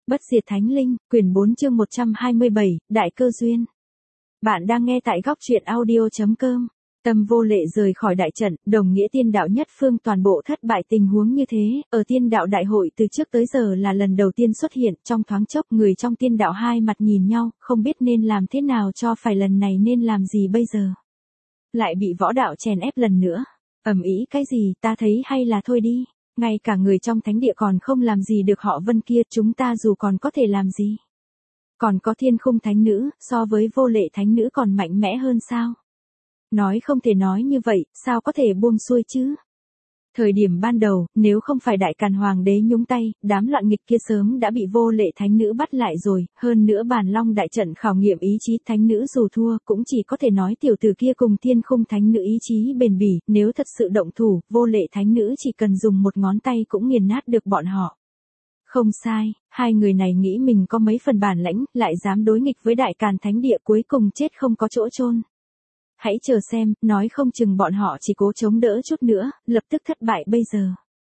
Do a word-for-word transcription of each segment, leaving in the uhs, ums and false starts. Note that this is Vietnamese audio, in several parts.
Bất diệt thánh linh, quyển bốn chương một trăm hai mươi bảy, Đại cơ duyên. Bạn đang nghe tại góc truyện audio chấm com. Tâm Vô Lệ rời khỏi đại trận, đồng nghĩa tiên đạo nhất phương toàn bộ thất bại. Tình huống như thế, ở tiên đạo đại hội từ trước tới giờ là lần đầu tiên xuất hiện. Trong thoáng chốc người trong tiên đạo hai mặt nhìn nhau, không biết nên làm thế nào cho phải, lần này nên làm gì bây giờ. Lại bị võ đạo chèn ép lần nữa. Ầm ĩ cái gì, ta thấy hay là thôi đi. Ngay cả người trong thánh địa còn không làm gì được họ Vân kia, chúng ta dù còn có thể làm gì. Còn có Thiên Khung thánh nữ, so với Vô Lệ thánh nữ còn mạnh mẽ hơn sao? Nói không thể nói như vậy, sao có thể buông xuôi chứ? Thời điểm ban đầu, nếu không phải Đại Càn Hoàng đế nhúng tay, đám loạn nghịch kia sớm đã bị Vô Lệ thánh nữ bắt lại rồi, hơn nữa Bàn Long đại trận khảo nghiệm ý chí thánh nữ dù thua, cũng chỉ có thể nói tiểu tử kia cùng Thiên Khung thánh nữ ý chí bền bỉ, nếu thật sự động thủ, Vô Lệ thánh nữ chỉ cần dùng một ngón tay cũng nghiền nát được bọn họ. Không sai, hai người này nghĩ mình có mấy phần bản lãnh, lại dám đối nghịch với Đại Càn thánh địa, cuối cùng chết không có chỗ chôn. Hãy chờ xem, nói không chừng bọn họ chỉ cố chống đỡ chút nữa, lập tức thất bại bây giờ.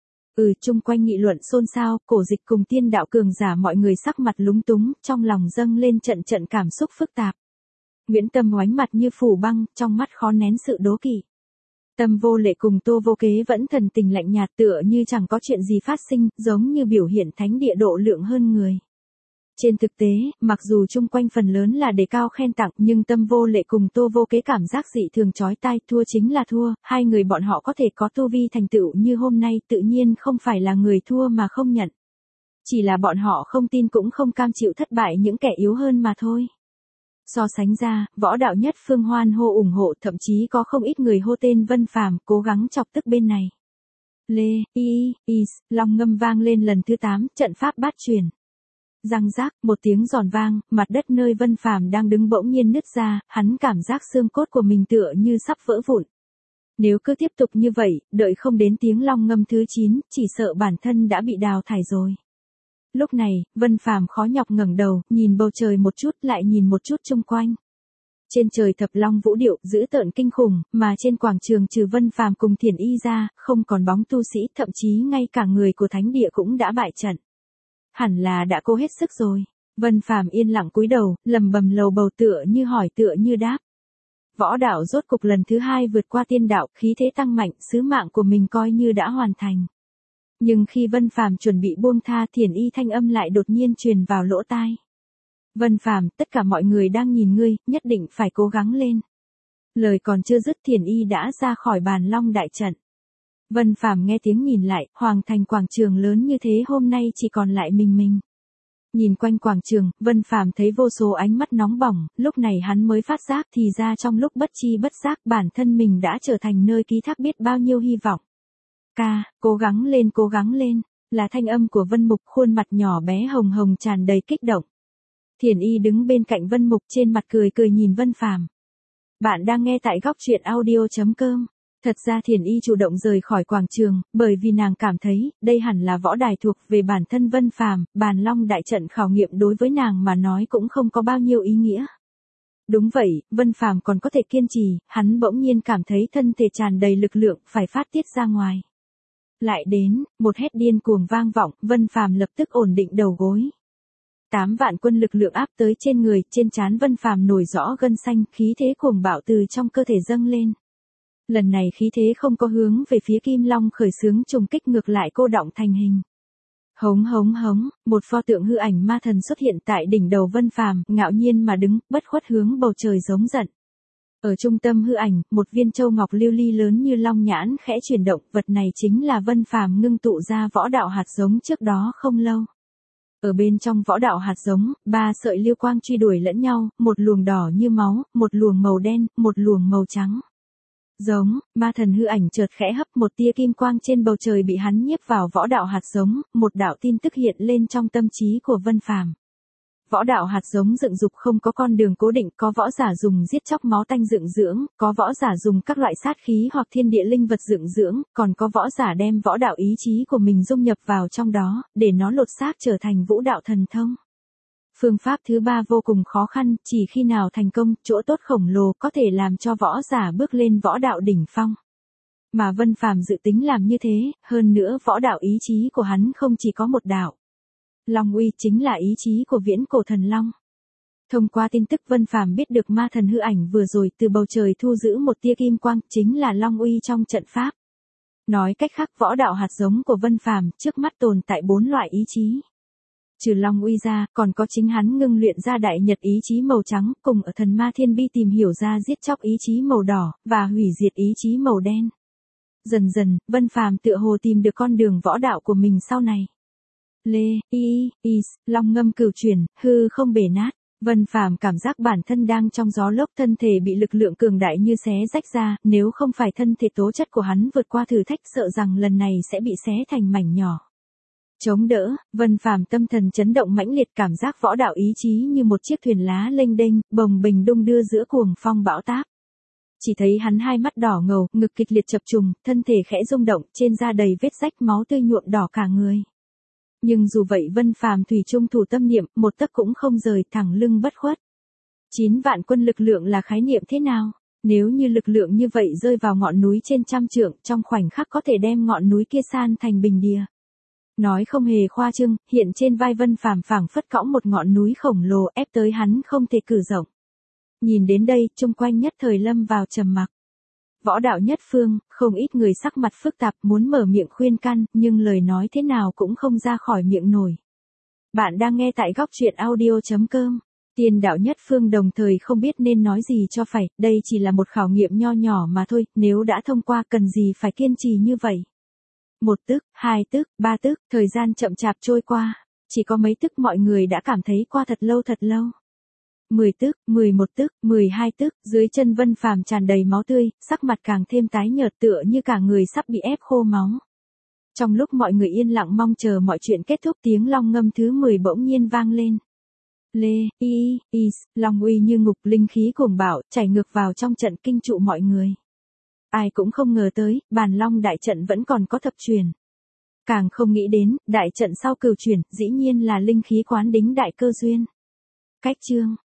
Ừ, chung quanh nghị luận xôn xao, Cổ Dịch cùng tiên đạo cường giả mọi người sắc mặt lúng túng, trong lòng dâng lên trận trận cảm xúc phức tạp. Nguyễn Tâm oánh mặt như phủ băng, trong mắt khó nén sự đố kỵ. Tâm Vô Lệ cùng Tô Vô Kế vẫn thần tình lạnh nhạt, tựa như chẳng có chuyện gì phát sinh, giống như biểu hiện thánh địa độ lượng hơn người. Trên thực tế, mặc dù chung quanh phần lớn là đề cao khen tặng, nhưng Tâm Vô Lệ cùng Tô Vô Kế cảm giác dị thường chói tai, thua chính là thua, hai người bọn họ có thể có tu vi thành tựu như hôm nay, tự nhiên không phải là người thua mà không nhận. Chỉ là bọn họ không tin cũng không cam chịu thất bại những kẻ yếu hơn mà thôi. So sánh ra, võ đạo nhất phương hoan hô ủng hộ, thậm chí có không ít người hô tên Vân Phàm, cố gắng chọc tức bên này. Lê, y, y, long ngâm vang lên lần thứ tám, trận pháp bát truyền. Răng rác, một tiếng giòn vang, mặt đất nơi Vân Phàm đang đứng bỗng nhiên nứt ra, hắn cảm giác xương cốt của mình tựa như sắp vỡ vụn. Nếu cứ tiếp tục như vậy, đợi không đến tiếng long ngâm thứ chín, chỉ sợ bản thân đã bị đào thải rồi. Lúc này, Vân Phàm khó nhọc ngẩng đầu, nhìn bầu trời một chút lại nhìn một chút chung quanh. Trên trời thập long vũ điệu, dữ tợn kinh khủng, mà trên quảng trường trừ Vân Phàm cùng Thiền Y ra, không còn bóng tu sĩ, thậm chí ngay cả người của thánh địa cũng đã bại trận. Hẳn là đã cố hết sức rồi. Vân Phàm yên lặng cúi đầu, lầm bầm lầu bầu, tựa như hỏi tựa như đáp. Võ đạo rốt cục lần thứ hai vượt qua tiên đạo, khí thế tăng mạnh, sứ mạng của mình coi như đã hoàn thành. Nhưng khi Vân Phàm chuẩn bị buông tha, Thiền Y thanh âm lại đột nhiên truyền vào lỗ tai. Vân Phàm, tất cả mọi người đang nhìn ngươi, nhất định phải cố gắng lên. Lời còn chưa dứt, Thiền Y đã ra khỏi Bàn Long đại trận. Vân Phàm nghe tiếng nhìn lại, hoàng thành quảng trường lớn như thế hôm nay chỉ còn lại mình mình. Nhìn quanh quảng trường, Vân Phàm thấy vô số ánh mắt nóng bỏng, lúc này hắn mới phát giác thì ra trong lúc bất chi bất giác bản thân mình đã trở thành nơi ký thác biết bao nhiêu hy vọng. Ca, cố gắng lên cố gắng lên, là thanh âm của Vân Mục, khuôn mặt nhỏ bé hồng hồng tràn đầy kích động. Thiền Y đứng bên cạnh Vân Mục, trên mặt cười cười nhìn Vân Phàm. Bạn đang nghe tại góc truyện audio chấm com. Thật ra Thiền Y chủ động rời khỏi quảng trường, bởi vì nàng cảm thấy, đây hẳn là võ đài thuộc về bản thân Vân Phàm, Bàn Long đại trận khảo nghiệm đối với nàng mà nói cũng không có bao nhiêu ý nghĩa. Đúng vậy, Vân Phàm còn có thể kiên trì, hắn bỗng nhiên cảm thấy thân thể tràn đầy lực lượng, phải phát tiết ra ngoài. Lại đến, một hét điên cuồng vang vọng, Vân Phàm lập tức ổn định đầu gối. Tám vạn quân lực lượng áp tới trên người, trên trán Vân Phàm nổi rõ gân xanh, khí thế cuồng bạo từ trong cơ thể dâng lên. Lần này khí thế không có hướng về phía Kim Long khởi xướng trùng kích, ngược lại cô đọng thành hình. Hống hống hống, một pho tượng hư ảnh ma thần xuất hiện tại đỉnh đầu Vân Phàm, ngạo nhiên mà đứng, bất khuất hướng bầu trời giống giận. Ở trung tâm hư ảnh, một viên châu ngọc lưu ly lớn như long nhãn khẽ chuyển động, vật này chính là Vân Phàm ngưng tụ ra võ đạo hạt giống trước đó không lâu. Ở bên trong võ đạo hạt giống, ba sợi lưu quang truy đuổi lẫn nhau, một luồng đỏ như máu, một luồng màu đen, một luồng màu trắng. Giống, ma thần hư ảnh chợt khẽ hấp, một tia kim quang trên bầu trời bị hắn nhiếp vào võ đạo hạt giống, một đạo tin tức hiện lên trong tâm trí của Vân Phàm. Võ đạo hạt giống dựng dục không có con đường cố định, có võ giả dùng giết chóc máu tanh dựng dưỡng, có võ giả dùng các loại sát khí hoặc thiên địa linh vật dựng dưỡng, còn có võ giả đem võ đạo ý chí của mình dung nhập vào trong đó, để nó lột xác trở thành vũ đạo thần thông. Phương pháp thứ ba vô cùng khó khăn, chỉ khi nào thành công, chỗ tốt khổng lồ có thể làm cho võ giả bước lên võ đạo đỉnh phong. Mà Vân Phàm dự tính làm như thế, hơn nữa võ đạo ý chí của hắn không chỉ có một đạo. Long uy chính là ý chí của viễn cổ thần long. Thông qua tin tức Vân Phàm biết được ma thần hư ảnh vừa rồi từ bầu trời thu giữ một tia kim quang, chính là Long uy trong trận pháp. Nói cách khác, võ đạo hạt giống của Vân Phàm trước mắt tồn tại bốn loại ý chí. Trừ Long uy ra, còn có chính hắn ngưng luyện ra đại nhật ý chí màu trắng, cùng ở thần ma thiên bi tìm hiểu ra giết chóc ý chí màu đỏ, và hủy diệt ý chí màu đen. Dần dần, Vân Phàm tựa hồ tìm được con đường võ đạo của mình sau này. Lê, y, is, long ngâm cửu chuyển, hư không bể nát. Vân Phàm cảm giác bản thân đang trong gió lốc, thân thể bị lực lượng cường đại như xé rách ra, nếu không phải thân thể tố chất của hắn vượt qua thử thách, sợ rằng lần này sẽ bị xé thành mảnh nhỏ. Chống đỡ, Vân Phàm tâm thần chấn động mãnh liệt, cảm giác võ đạo ý chí như một chiếc thuyền lá lênh đênh, bồng bềnh đung đưa giữa cuồng phong bão táp. Chỉ thấy hắn hai mắt đỏ ngầu, ngực kịch liệt chập trùng, thân thể khẽ rung động, trên da đầy vết rách, máu tươi nhuộm đỏ cả người. Nhưng dù vậy Vân Phàm thủy chung thủ tâm niệm, một tấc cũng không rời, thẳng lưng bất khuất. Chín vạn quân lực lượng là khái niệm thế nào? Nếu như lực lượng như vậy rơi vào ngọn núi trên trăm trượng, trong khoảnh khắc có thể đem ngọn núi kia san thành bình địa. Nói không hề khoa trương, hiện trên vai Vân Phàm phảng phất cõng một ngọn núi khổng lồ ép tới hắn không thể cử động. Nhìn đến đây, chung quanh nhất thời lâm vào trầm mặc. Võ đạo nhất phương, không ít người sắc mặt phức tạp muốn mở miệng khuyên can, nhưng lời nói thế nào cũng không ra khỏi miệng nổi. Bạn đang nghe tại góc truyện audio chấm com. Tiên đạo nhất phương đồng thời không biết nên nói gì cho phải, đây chỉ là một khảo nghiệm nho nhỏ mà thôi, nếu đã thông qua cần gì phải kiên trì như vậy. Một tức, hai tức, ba tức, thời gian chậm chạp trôi qua, chỉ có mấy tức mọi người đã cảm thấy qua thật lâu thật lâu. Mười tức, mười một tức, mười hai tức, dưới chân Vân Phàm tràn đầy máu tươi, sắc mặt càng thêm tái nhợt, tựa như cả người sắp bị ép khô máu. Trong lúc mọi người yên lặng mong chờ mọi chuyện kết thúc, tiếng long ngâm thứ mười bỗng nhiên vang lên. Lê, y, is, long uy như ngục, linh khí cuồng bạo, chảy ngược vào trong trận, kinh trụ mọi người. Ai cũng không ngờ tới, bàn long đại trận vẫn còn có thập truyền. Càng không nghĩ đến, đại trận sau cửu truyền, dĩ nhiên là linh khí quán đính đại cơ duyên. Cách chương